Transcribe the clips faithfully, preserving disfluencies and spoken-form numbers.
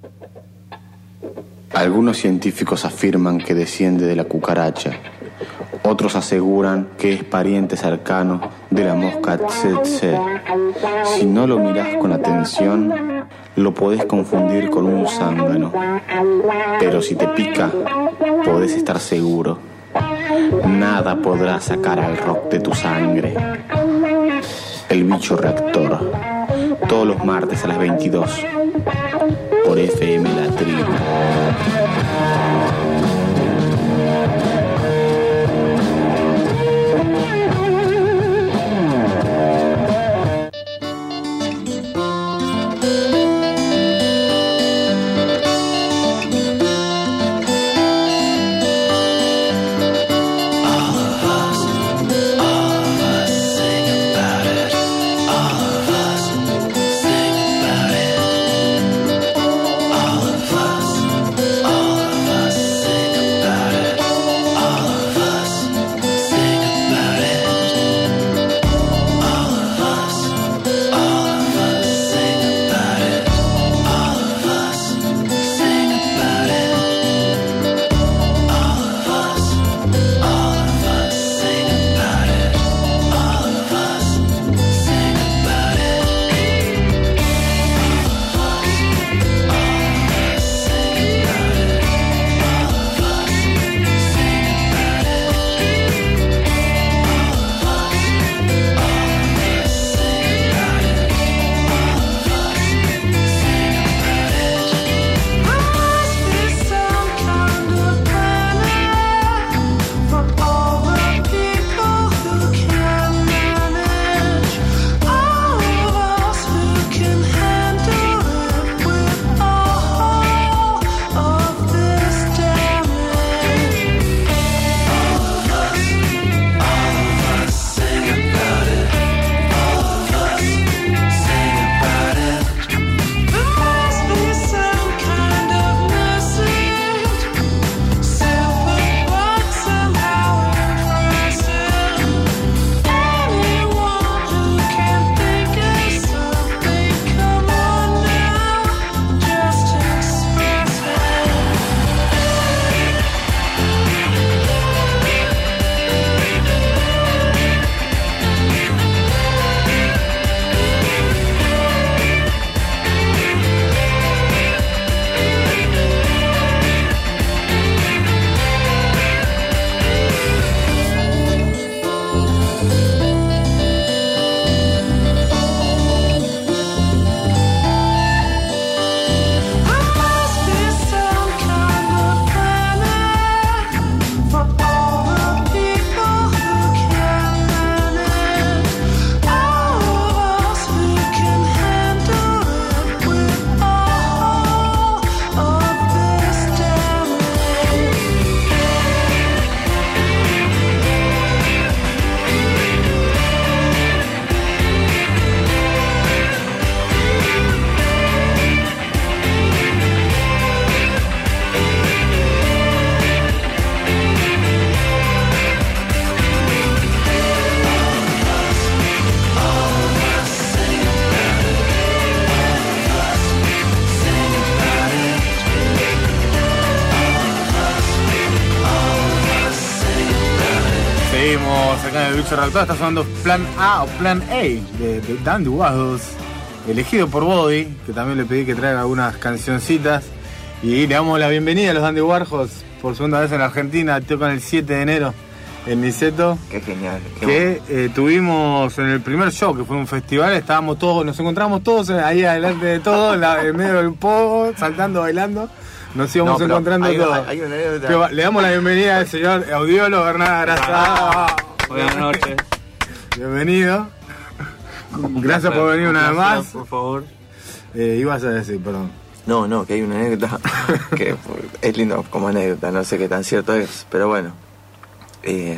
Algunos científicos afirman que desciende de la cucaracha. Otros aseguran que es pariente cercano de la mosca tsetse. Si no lo mirás con atención, lo podés confundir con un zángano. Pero si te pica, podés estar seguro. Nada podrá sacar al rock de tu sangre. El bicho reactor. Todos los martes a las veintidós. Por F M La Tribu. El bicho reactor está sonando Plan A o Plan A de, de Dandy Warhols, elegido por Body, que también le pedí que traiga algunas cancioncitas. Y le damos la bienvenida a los Dandy Warhols por segunda vez en la Argentina. Tocan el siete de enero en Niceto. Qué genial. Qué que eh, tuvimos en el primer show, que fue un festival. Estábamos todos, nos encontramos todos ahí adelante de todo, en, la, en medio del pogo, saltando, bailando. Nos íbamos no, encontrando hay, todos. Hay una anécdota. Le damos la bienvenida al señor audiólogo Bernardo. Gracias. Buenas noches. Bienvenido. Gracias por venir una vez más. Por favor. Eh, ibas a decir, perdón. No, no, que hay una anécdota que es lindo como anécdota, no sé qué tan cierto es, pero bueno. Eh,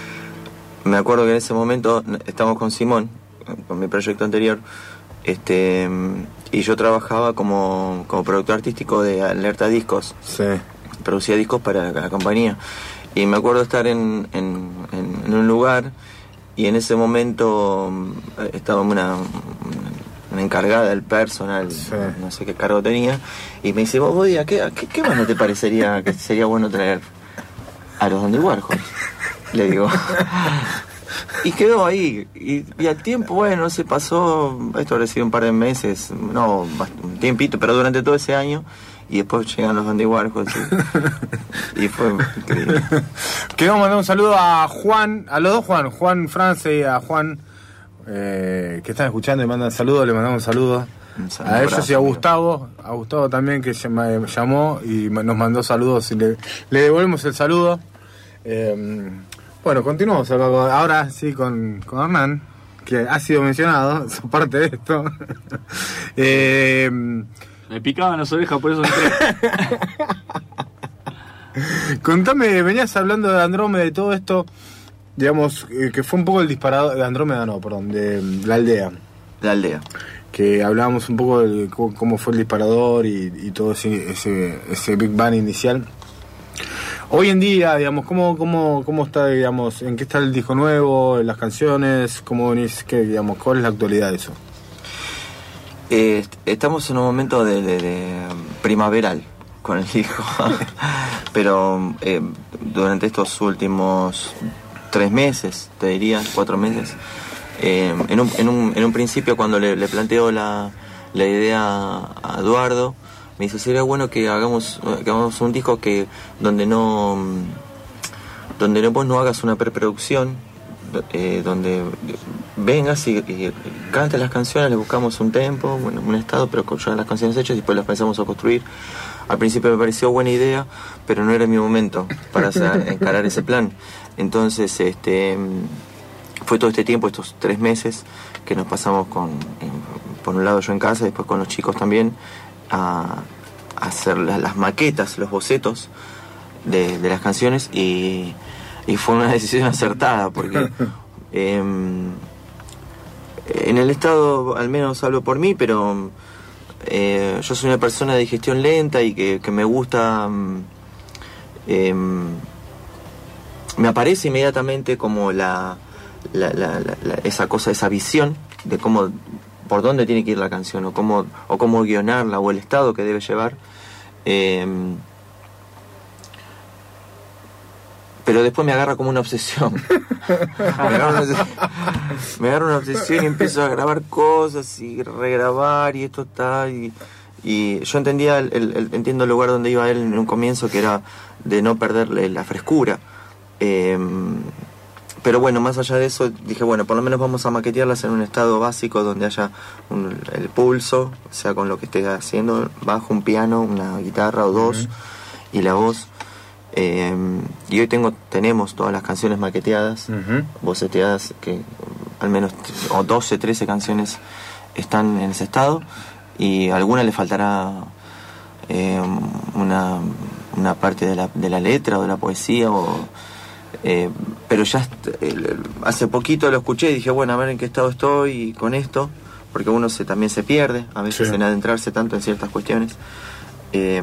me acuerdo que en ese momento estábamos con Simón, con mi proyecto anterior, este, y yo trabajaba como, como productor artístico de Alerta Discos. Sí. Producía discos para la compañía. Y me acuerdo estar en, en, en, en un lugar y en ese momento estaba en una, una una encargada del personal, Sí. no sé qué cargo tenía, y me dice, vos, Body, ¿a qué, a qué, qué banda te parecería que sería bueno traer? A los Andy Warhol, le digo. Y quedó ahí, y, y al tiempo, bueno, se pasó, esto habrá sido un par de meses, no, un tiempito, pero durante todo ese año, y después llegan los Andy Warhol, y, y fue increíble. Queremos mandar un saludo a Juan, a los dos Juan, Juan France y a Juan, eh, que están escuchando y mandan saludos, le mandamos un saludo. Un saludo, A ellos abrazo, y a amigo. Gustavo, a Gustavo también que llama- llamó y nos mandó saludos y le, le devolvemos el saludo. Eh, bueno, continuamos acá con- ahora sí con, con Hernán, que ha sido mencionado, es parte de esto. eh, Me picaban las orejas, por eso entré. contame, venías hablando de Andrómeda y todo esto, digamos, eh, que fue un poco el disparador, de Andrómeda no, perdón, de La Aldea. La aldea. Que hablábamos un poco de cómo, cómo fue el disparador y, y todo ese, ese, ese Big Bang inicial. Hoy en día, digamos, ¿cómo, cómo, cómo está, digamos, en qué está el disco nuevo, las canciones, cómo venís, qué, digamos, cuál es la actualidad de eso? Eh, estamos en un momento de, de- de primaveral con el disco, pero eh, durante estos últimos tres meses, te diría, cuatro meses, eh, en, un, en, un, en un principio cuando le, le planteo la, la idea a Eduardo, me dice, sería bueno que hagamos, que hagamos un disco que donde no donde no, vos no hagas una preproducción, eh, donde vengas y, y cantes las canciones, le buscamos un tempo, bueno, un estado, pero con ya las canciones hechas y después las empezamos a construir. Al principio me pareció buena idea, pero no era mi momento para hacer, encarar ese plan. Entonces, este fue todo este tiempo, estos tres meses, que nos pasamos con, en, por un lado yo en casa, y después con los chicos también, a, a hacer las, las maquetas, los bocetos de, de las canciones, y, y fue una decisión acertada, porque eh, en el estado, al menos hablo por mí, pero eh, yo soy una persona de digestión lenta y que, que me gusta, eh, me aparece inmediatamente como la, la, la, la, la esa cosa, esa visión de cómo, por dónde tiene que ir la canción, o cómo, o cómo guionarla, o el estado que debe llevar. Eh, pero después me agarra como una obsesión. me, agarra una obsesión me agarra una obsesión y empiezo a grabar cosas y regrabar y esto está y, y yo entendía el, el, el, entiendo el lugar donde iba él en un comienzo, que era de no perderle la frescura. Eh, pero bueno, más allá de eso dije, bueno, por lo menos vamos a maquetearlas en un estado básico donde haya un, el pulso, o sea, con lo que esté haciendo, bajo, un piano, una guitarra o dos, uh-huh. y la voz. Eh, y hoy tengo tenemos todas las canciones maqueteadas, uh-huh. boceteadas, que al menos o doce, trece canciones están en ese estado, y a alguna le faltará eh, una, una parte de la, de la letra o de la poesía, o, eh, pero ya eh, hace poquito lo escuché y dije, bueno, a ver en qué estado estoy con esto, porque uno se, también se pierde a veces, sí, en adentrarse tanto en ciertas cuestiones, eh,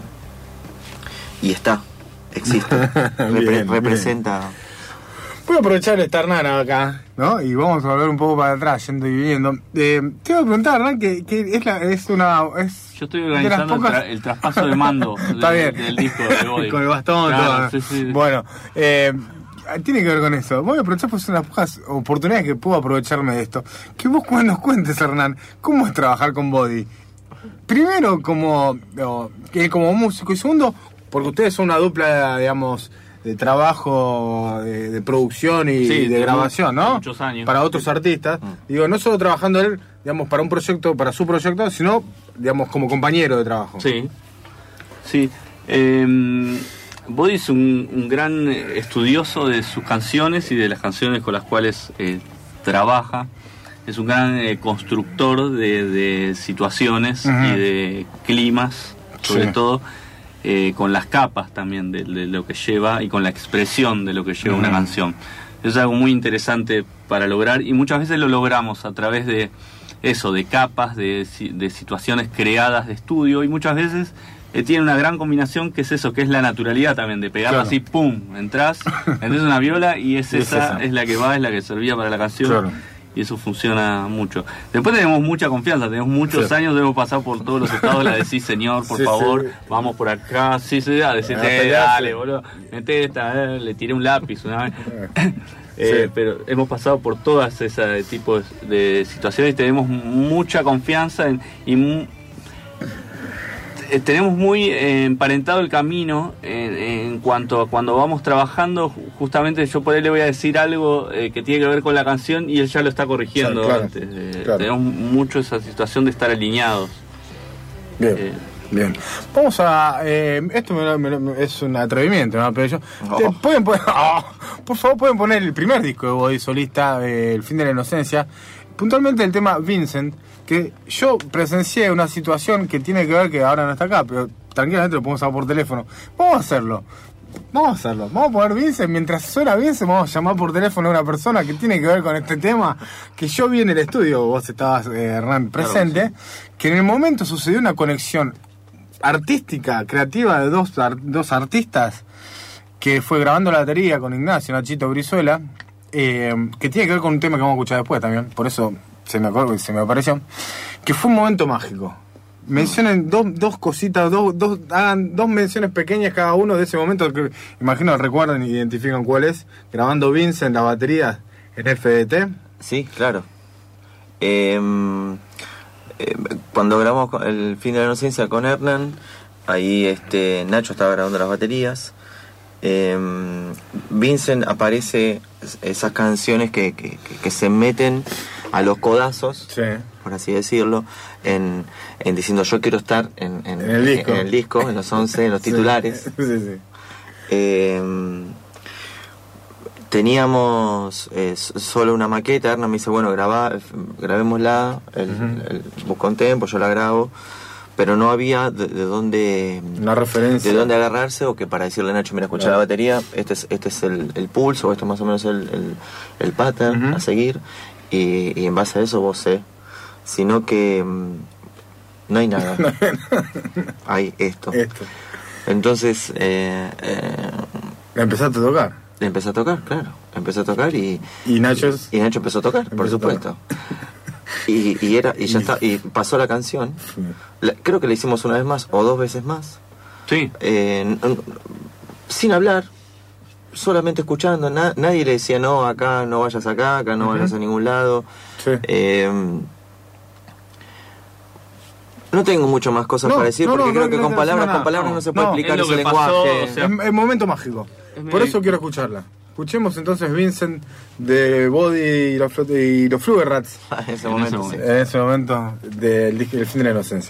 y está. Existe, Repre- bien, representa. Bien. Voy a aprovechar de estar Nana acá, ¿no? Y vamos a volver un poco para atrás, yendo y viniendo. Eh, te voy a preguntar, Hernán, que, que es, la, es una. Es Yo estoy organizando pocas... el, tra- el traspaso de mando Está de, bien. del disco de Body. Con el bastón, claro, todo. Sí, sí. Bueno, eh, tiene que ver con eso. Voy a aprovechar, pues, unas pocas oportunidades que puedo aprovecharme de esto. Que vos nos cuentes, Hernán, ¿cómo es trabajar con Body? Primero, como, no, como músico, y segundo, porque ustedes son una dupla, digamos, de trabajo, de, de producción y sí, de grabación, ¿no? Muchos años. Para otros artistas. Digo, no solo trabajando él, digamos, para un proyecto, para su proyecto, sino, digamos, como compañero de trabajo. Sí, sí. Eh, Body es un, un gran estudioso de sus canciones y de las canciones con las cuales eh, trabaja. Es un gran eh, constructor de, de situaciones, uh-huh, y de climas, sobre, sí, todo. Eh, con las capas también de, de lo que lleva y con la expresión de lo que lleva, uh-huh, una canción. Eso es algo muy interesante para lograr, y muchas veces lo logramos a través de eso, de capas, de, de situaciones creadas de estudio, y muchas veces eh, tiene una gran combinación, que es eso, que es la naturalidad también, de pegarla, claro, así, pum, entras, entras una viola y es, esa, es esa, es la que va, es la que servía para la canción. Claro. y eso funciona mucho. Después tenemos mucha confianza, tenemos muchos sí. años, hemos pasado por todos los estados, la decís, señor, por sí, favor, sí. vamos por acá, sí, sí, dale, decirte, dale, boludo, meté esta, eh, le tiré un lápiz una vez. eh, sí. Pero hemos pasado por todas esas tipos de situaciones, tenemos mucha confianza en, y mu- tenemos muy eh, emparentado el camino en, en cuanto a cuando vamos trabajando. Justamente yo por ahí le voy a decir algo eh, que tiene que ver con la canción y él ya lo está corrigiendo. Claro, antes. Eh, claro. Tenemos mucho esa situación de estar alineados. Bien, eh, bien. Vamos a... Eh, esto me, me, me, es un atrevimiento, ¿no? Pero yo... Oh. Te, ¿pueden poner, oh, por favor, pueden poner el primer disco de Body solista, eh, El fin de la inocencia. Puntualmente el tema Vincent, que yo presencié una situación que tiene que ver, que ahora no está acá, pero tranquilamente lo podemos hacer por teléfono. Vamos a hacerlo. Vamos a hacerlo. Vamos a poner Vincent. Mientras suena Vincent, vamos a llamar por teléfono a una persona que tiene que ver con este tema, que yo vi en el estudio, vos estabas, eh, Hernán, presente, claro, sí. que en el momento sucedió una conexión artística, creativa de dos, dos artistas, que fue grabando la batería con Ignacio, Nachito Brizuela, eh, que tiene que ver con un tema que vamos a escuchar después también, por eso se me acuerdo, se me apareció, que fue un momento mágico. Mencionen dos, dos cositas, dos, dos, hagan dos menciones pequeñas cada uno de ese momento, que imagino recuerdan y identifican cuál es, grabando Vincent la batería en F D T. Sí, claro. Eh, eh, cuando grabamos El fin de la inocencia con Hernán, ahí este Nacho estaba grabando las baterías. Eh, Vincent aparece esas canciones que, que, que se meten a los codazos, sí. por así decirlo, en, en diciendo yo quiero estar en, en, en, el, disco. en el disco, en los once, en los titulares. Sí, sí, sí. Eh, teníamos eh, solo una maqueta. Hernán me dice, bueno, grabá, grabémosla, el, uh-huh. el, busco un tempo, yo la grabo, pero no había de, de dónde una referencia, de dónde agarrarse, o que para decirle a Nacho, mira, escucha, claro, la batería, este es este es el, el pulso, o esto es más o menos el, el, el pattern uh-huh. a seguir, y, y en base a eso vos sé, sino que mmm, no hay nada, hay esto. esto. Entonces eh, eh, empezaste a tocar. Empecé a tocar, claro, empecé a tocar y y Nacho es... y Nacho empezó a tocar, empezó por supuesto. Y, y era y ya está, y pasó la canción. Sí. La, creo que la hicimos una vez más o dos veces más. Sí. Eh, n- n- sin hablar, solamente escuchando. Na- nadie le decía no, acá no vayas acá, acá no uh-huh. vayas a ningún lado. Sí. Eh, no tengo mucho más cosas no, para decir, no, porque no, creo no, que no, con no, palabras, no, con palabras no, no se puede no, explicar ese pasó, lenguaje. o sea, es, es momento mágico. Por eso quiero escucharla. Escuchemos entonces Vincent de Body y los, y los Flugerrats. en ese en momento, ese sí. En ese momento del disco El fin de la inocencia.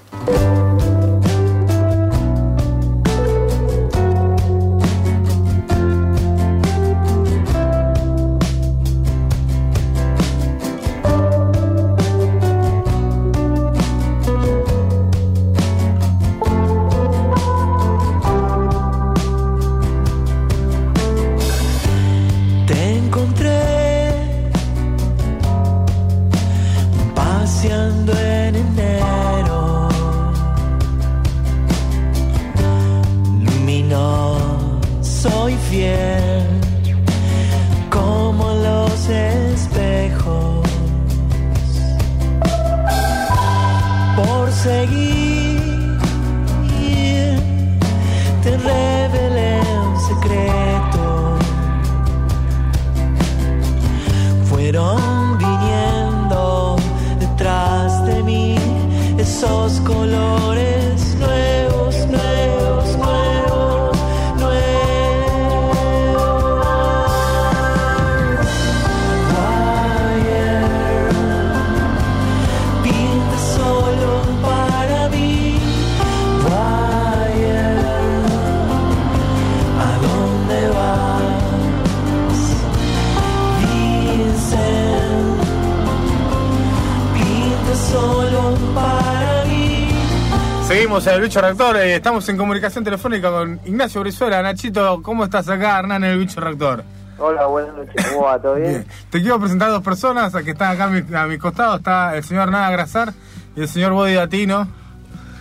Seguimos en El Bicho Reactor, eh, estamos en comunicación telefónica con Ignacio Brizuela. Nachito, ¿cómo estás acá, Hernán, en El Bicho Reactor? Hola, buenas noches, ¿cómo va? ¿Todo bien? Bien. Te quiero presentar a dos personas que están acá a mi, a mi costado. Está el señor Hernán Agrazar y el señor Body Latino.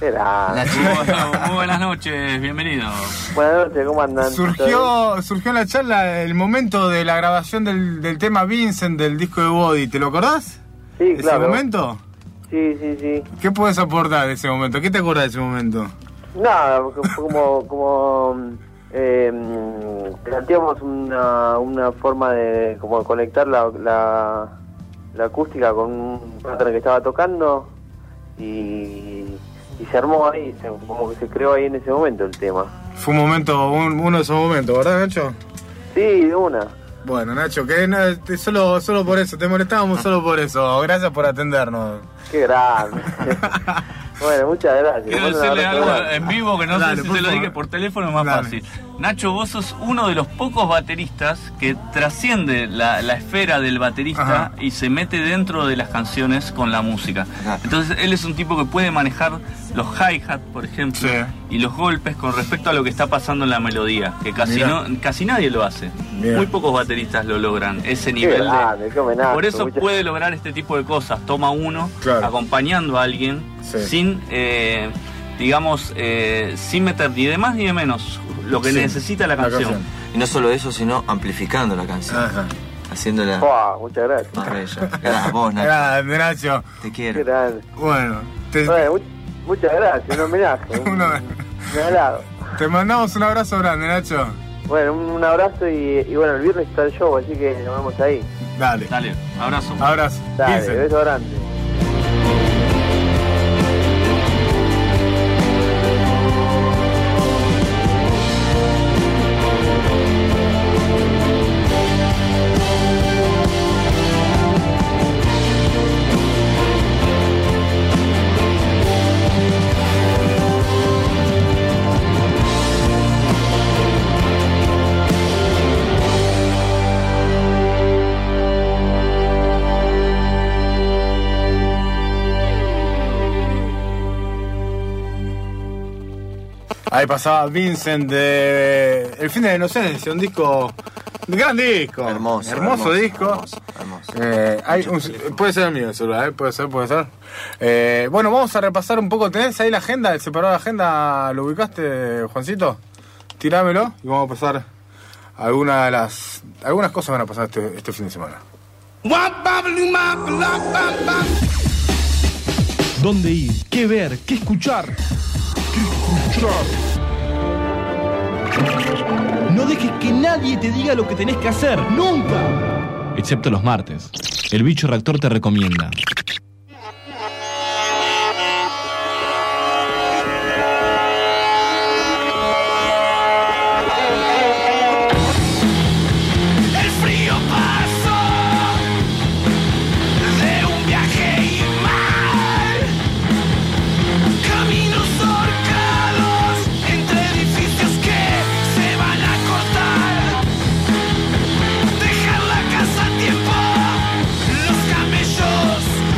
Qué grande. Nacho. Bueno, muy buenas noches, bienvenidos. Buenas noches, ¿cómo andan? ¿Todo Surgió, surgió en la charla el momento de la grabación del, del tema Vincent del disco de Body. ¿Te lo acordás? bien? Sí, ¿Ese claro. momento? Sí, sí, sí. ¿Qué puedes aportar de ese momento? ¿Qué te acordás de ese momento? Nada, porque fue como, como eh, planteamos una, una forma de como conectar la, la, la acústica con un patrón que estaba tocando y, y se armó ahí, se, como que se creó ahí en ese momento el tema. Fue un momento, un- uno de esos momentos, ¿verdad, Nacho? Sí, de una. Bueno, Nacho, que no, te- solo, solo por eso, te molestábamos solo por eso. Gracias por atendernos. Qué grande. Bueno, muchas gracias. Quiero Les mando un decirle abrazo algo grande. en vivo que no Dale, sé si por se lo favor. dije por teléfono, es más Dale. fácil. Nacho, vos sos uno de los pocos bateristas que trasciende la, la esfera del baterista Ajá. y se mete dentro de las canciones con la música. Ajá. Entonces él es un tipo que puede manejar los hi-hat, por ejemplo, Sí. y los golpes con respecto a lo que está pasando en la melodía, que casi Mirá. no, casi nadie lo hace. Mirá. Muy pocos bateristas lo logran, ese Qué nivel de... grande, qué homenaje. Por eso muchas- puede lograr este tipo de cosas. Toma uno, Claro. acompañando a alguien, Sí. sin, eh, digamos, eh, sin meter ni de más ni de menos lo que Sí, necesita la la canción. canción. Y no solo eso, sino amplificando la canción. Ajá. Haciéndola Buah, muchas gracias. más bella. Gracias, vos, Nacho. Grande, Nacho. Te Qué quiero. grande. Bueno, te, Bueno, mu- muchas gracias, un homenaje. Un, Uno- un halago. te mandamos un abrazo grande, Nacho. Bueno, un, un abrazo y, y bueno, el viernes está el show, así que nos vemos ahí. Dale. Dale, abrazo. Abrazo. Dale, Vincent. beso grande. Ahí pasaba Vincent de El fin de la inocencia, un disco, un gran disco. Hermoso, Hermoso, hermoso, disco. hermoso, hermoso. Eh, hay un- puede ser el mío el celular, ¿eh? Puede ser, puede ser. Eh, bueno, vamos a repasar un poco. ¿Tenés ahí la agenda? ¿El separado de agenda lo ubicaste, Juancito? Tirámelo y vamos a pasar alguna de las. Algunas cosas van a pasar este, este fin de semana. ¿Dónde ir? ¿Qué ver? ¿Qué escuchar? ¿Qué escuchar? No dejes que nadie te diga lo que tenés que hacer, nunca. Excepto los martes. El bicho reactor te recomienda. El frío pasó de un viaje mal, caminos horcados entre edificios que se van a cortar, dejar la casa a tiempo, los camellos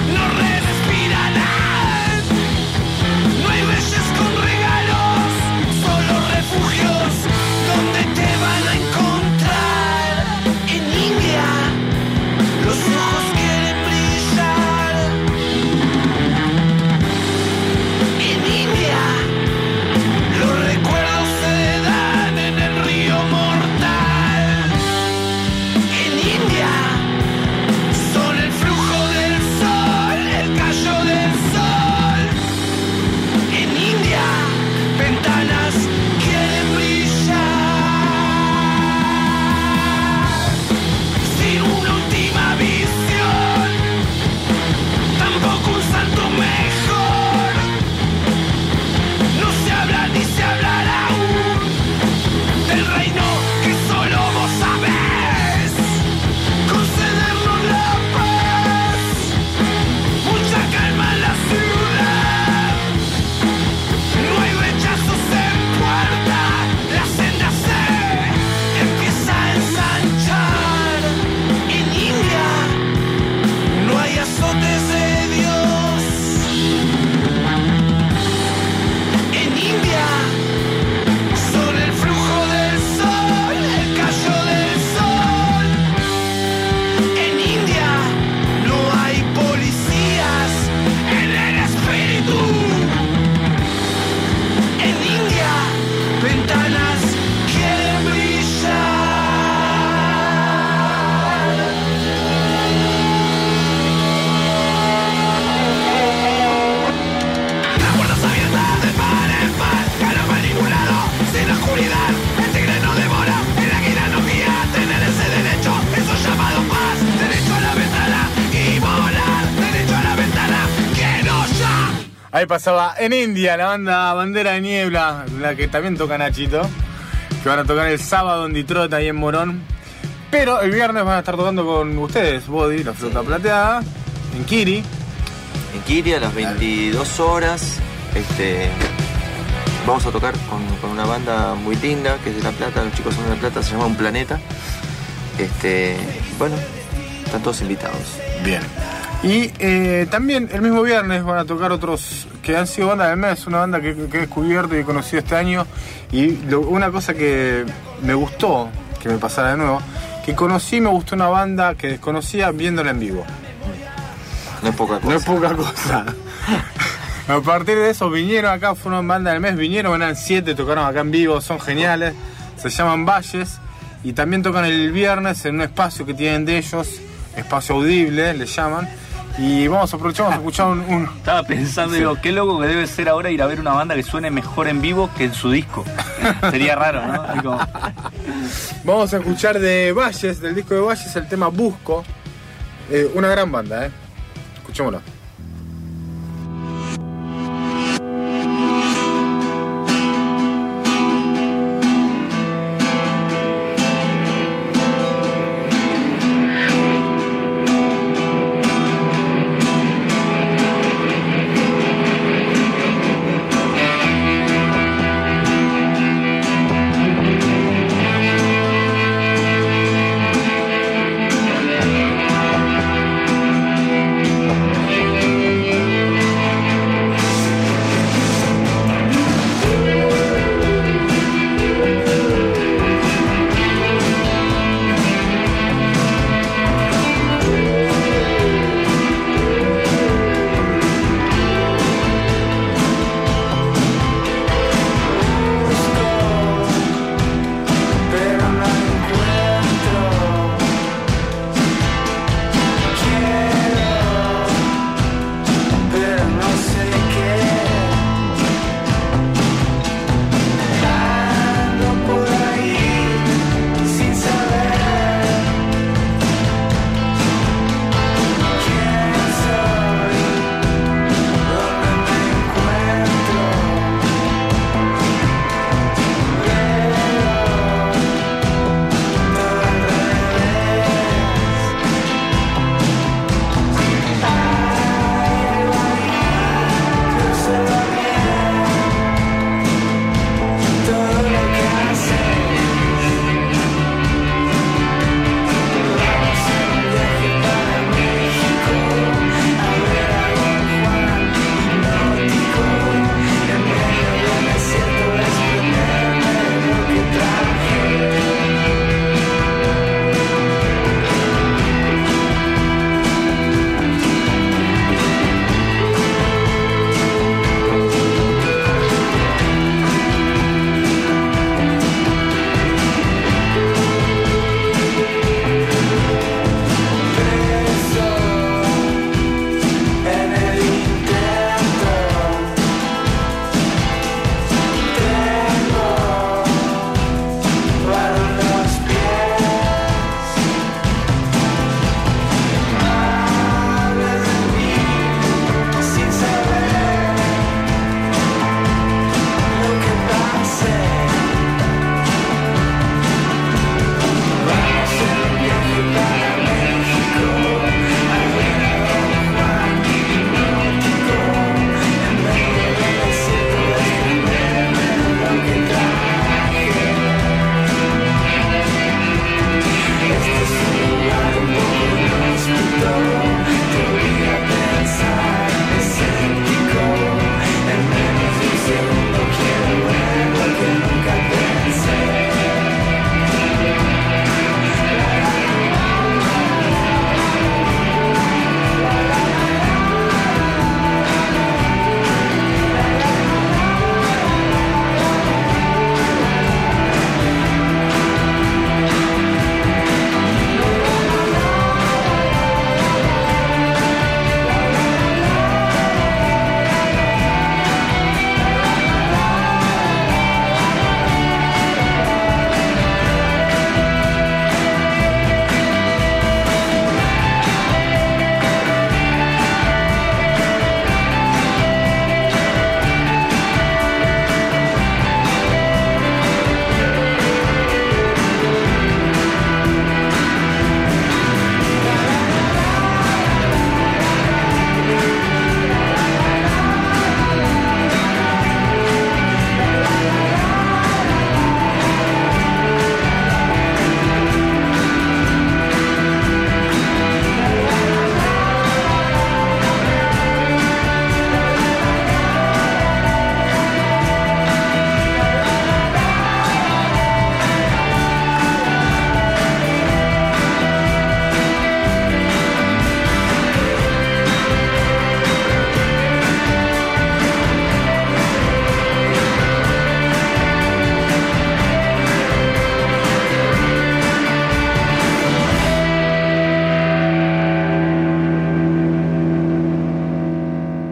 Ahí pasaba En India, la banda Bandera de Niebla, la que también toca Nachito, que van a tocar el sábado en Detroit, ahí en Morón. Pero el viernes van a estar tocando con ustedes, Body, La Flota Plateada, en Kiri. En Kiri a las veintidós horas. Este, vamos a tocar con, con una banda muy linda, que es de La Plata, los chicos son de La Plata, se llama Un Planeta. Este, bueno, están todos invitados. Bien. Y eh, también el mismo viernes van a tocar otros que han sido bandas del mes, una banda que, que he descubierto y he conocido este año. Y lo, una cosa que me gustó, que me pasara de nuevo, que conocí, me gustó una banda que desconocía viéndola en vivo. No es poca cosa. No es poca cosa. A partir de eso vinieron acá, fueron banda del mes, vinieron, eran siete, tocaron acá en vivo, son geniales, se llaman Valles y también tocan el viernes en un espacio que tienen de ellos, espacio audible, le llaman, y vamos a aprovechar, vamos a escuchar un... un... Estaba pensando, sí. Digo, qué loco que debe ser ahora ir a ver una banda que suene mejor en vivo que en su disco. Sería raro, ¿no? Como... Vamos a escuchar de Valles, del disco de Valles, el tema Busco, eh, una gran banda, ¿eh? Escuchémoslo.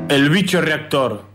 El bicho reactor.